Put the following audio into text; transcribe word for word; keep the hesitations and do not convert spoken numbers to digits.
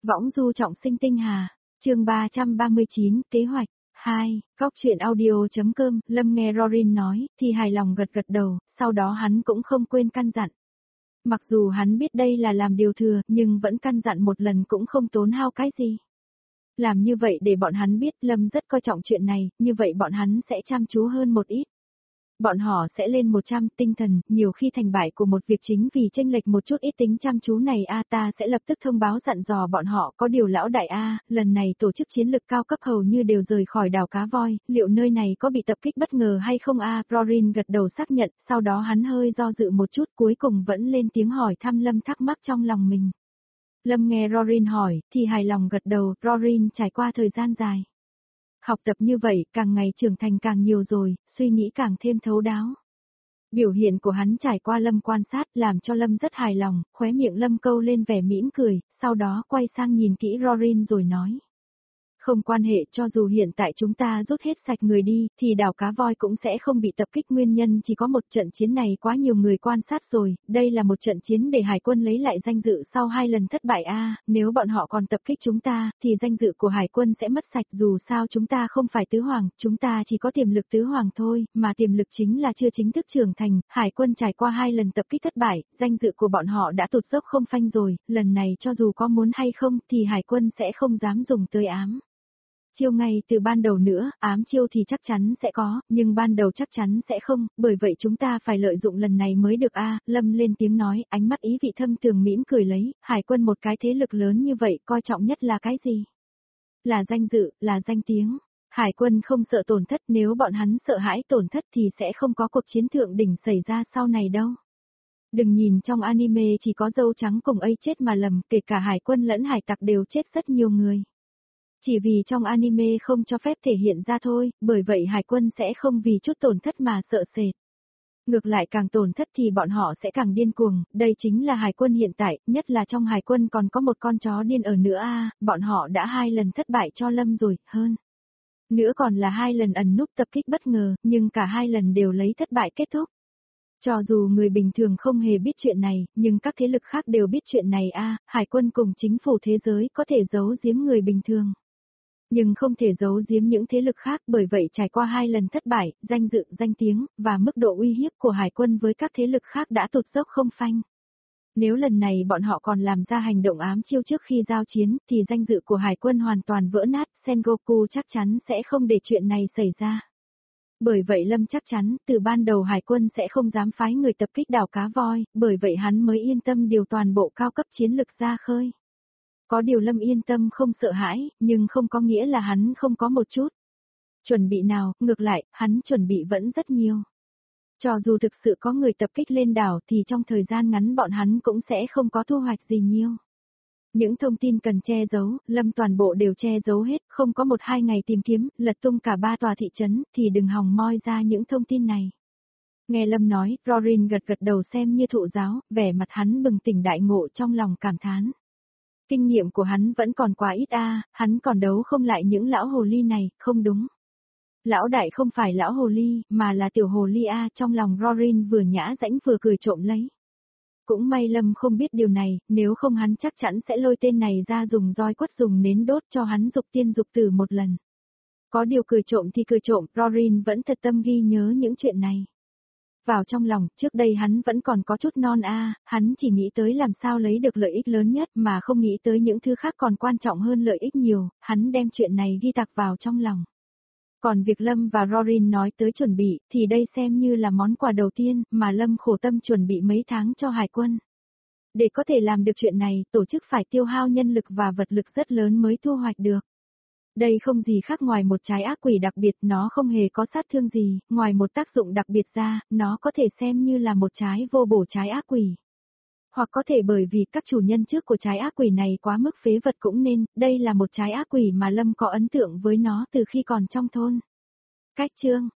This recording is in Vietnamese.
Võng du trọng sinh tinh hà, chương ba trăm ba mươi chín, kế hoạch. hai, Góc truyện audio.com, Lâm nghe Rorin nói, thì hài lòng gật gật đầu, sau đó hắn cũng không quên căn dặn. Mặc dù hắn biết đây là làm điều thừa, nhưng vẫn căn dặn một lần cũng không tốn hao cái gì. Làm như vậy để bọn hắn biết Lâm rất coi trọng chuyện này, như vậy bọn hắn sẽ chăm chú hơn một ít. Bọn họ sẽ lên một trăm tinh thần, nhiều khi thành bại của một việc chính vì chênh lệch một chút ít tính chăm chú này a ta sẽ lập tức thông báo dặn dò bọn họ có điều lão đại a, lần này tổ chức chiến lực cao cấp hầu như đều rời khỏi đảo Cá Voi, liệu nơi này có bị tập kích bất ngờ hay không a? Rorin gật đầu xác nhận, sau đó hắn hơi do dự một chút cuối cùng vẫn lên tiếng hỏi thăm Lâm thắc mắc trong lòng mình. Lâm nghe Rorin hỏi, thì hài lòng gật đầu, Rorin trải qua thời gian dài. Học tập như vậy, càng ngày trưởng thành càng nhiều rồi, suy nghĩ càng thêm thấu đáo. Biểu hiện của hắn trải qua Lâm quan sát làm cho Lâm rất hài lòng, khóe miệng Lâm câu lên vẻ mỉm cười, sau đó quay sang nhìn kỹ Rorin rồi nói. Không quan hệ, cho dù hiện tại chúng ta rút hết sạch người đi, thì đảo Cá Voi cũng sẽ không bị tập kích, nguyên nhân chỉ có một trận chiến này quá nhiều người quan sát rồi, đây là một trận chiến để Hải quân lấy lại danh dự sau hai lần thất bại a, nếu bọn họ còn tập kích chúng ta, thì danh dự của Hải quân sẽ mất sạch, dù sao chúng ta không phải tứ hoàng, chúng ta chỉ có tiềm lực tứ hoàng thôi, mà tiềm lực chính là chưa chính thức trưởng thành, Hải quân trải qua hai lần tập kích thất bại, danh dự của bọn họ đã tụt dốc không phanh rồi, lần này cho dù có muốn hay không thì Hải quân sẽ không dám dùng tới ám chiêu ngay từ ban đầu nữa, ám chiêu thì chắc chắn sẽ có, nhưng ban đầu chắc chắn sẽ không, bởi vậy chúng ta phải lợi dụng lần này mới được a. Lâm lên tiếng nói, ánh mắt ý vị thâm trường mỉm cười lấy, Hải quân một cái thế lực lớn như vậy, coi trọng nhất là cái gì? Là danh dự, là danh tiếng. Hải quân không sợ tổn thất, nếu bọn hắn sợ hãi tổn thất thì sẽ không có cuộc chiến thượng đỉnh xảy ra sau này đâu. Đừng nhìn trong anime chỉ có dâu trắng cùng ấy chết mà lầm, kể cả hải quân lẫn hải tặc đều chết rất nhiều người. Chỉ vì trong anime không cho phép thể hiện ra thôi, bởi vậy hải quân sẽ không vì chút tổn thất mà sợ sệt. Ngược lại càng tổn thất thì bọn họ sẽ càng điên cuồng, đây chính là hải quân hiện tại, nhất là trong hải quân còn có một con chó điên ở nữa a, bọn họ đã hai lần thất bại cho Lâm rồi, hơn. Nữa còn là hai lần ẩn núp tập kích bất ngờ, nhưng cả hai lần đều lấy thất bại kết thúc. Cho dù người bình thường không hề biết chuyện này, nhưng các thế lực khác đều biết chuyện này a, hải quân cùng chính phủ thế giới có thể giấu giếm người bình thường. Nhưng không thể giấu giếm những thế lực khác, bởi vậy trải qua hai lần thất bại, danh dự, danh tiếng, và mức độ uy hiếp của hải quân với các thế lực khác đã tụt dốc không phanh. Nếu lần này bọn họ còn làm ra hành động ám chiêu trước khi giao chiến, thì danh dự của hải quân hoàn toàn vỡ nát, Sengoku chắc chắn sẽ không để chuyện này xảy ra. Bởi vậy Lâm chắc chắn, từ ban đầu hải quân sẽ không dám phái người tập kích đảo Cá Voi, bởi vậy hắn mới yên tâm điều toàn bộ cao cấp chiến lực ra khơi. Có điều Lâm yên tâm không sợ hãi, nhưng không có nghĩa là hắn không có một chút chuẩn bị nào, ngược lại, hắn chuẩn bị vẫn rất nhiều. Cho dù thực sự có người tập kích lên đảo thì trong thời gian ngắn bọn hắn cũng sẽ không có thu hoạch gì nhiều. Những thông tin cần che giấu, Lâm toàn bộ đều che giấu hết, không có một hai ngày tìm kiếm, lật tung cả ba tòa thị trấn, thì đừng hòng moi ra những thông tin này. Nghe Lâm nói, Rorin gật gật đầu xem như thụ giáo, vẻ mặt hắn bừng tỉnh đại ngộ trong lòng cảm thán. Kinh nghiệm của hắn vẫn còn quá ít a, hắn còn đấu không lại những lão hồ ly này, không đúng. Lão đại không phải lão hồ ly, mà là tiểu hồ ly a, trong lòng Rorin vừa nhã rãnh vừa cười trộm lấy. Cũng may Lâm không biết điều này, nếu không hắn chắc chắn sẽ lôi tên này ra dùng roi quất dùng nến đốt cho hắn dục tiên dục tử một lần. Có điều cười trộm thì cười trộm, Rorin vẫn thật tâm ghi nhớ những chuyện này. Vào trong lòng, trước đây hắn vẫn còn có chút non a, hắn chỉ nghĩ tới làm sao lấy được lợi ích lớn nhất mà không nghĩ tới những thứ khác còn quan trọng hơn lợi ích nhiều, hắn đem chuyện này ghi tạc vào trong lòng. Còn việc Lâm và Rorin nói tới chuẩn bị, thì đây xem như là món quà đầu tiên mà Lâm khổ tâm chuẩn bị mấy tháng cho hải quân. Để có thể làm được chuyện này, tổ chức phải tiêu hao nhân lực và vật lực rất lớn mới thu hoạch được. Đây không gì khác ngoài một trái ác quỷ đặc biệt, nó không hề có sát thương gì, ngoài một tác dụng đặc biệt ra, nó có thể xem như là một trái vô bổ trái ác quỷ. Hoặc có thể bởi vì các chủ nhân trước của trái ác quỷ này quá mức phế vật cũng nên, đây là một trái ác quỷ mà Lâm có ấn tượng với nó từ khi còn trong thôn. Cách chương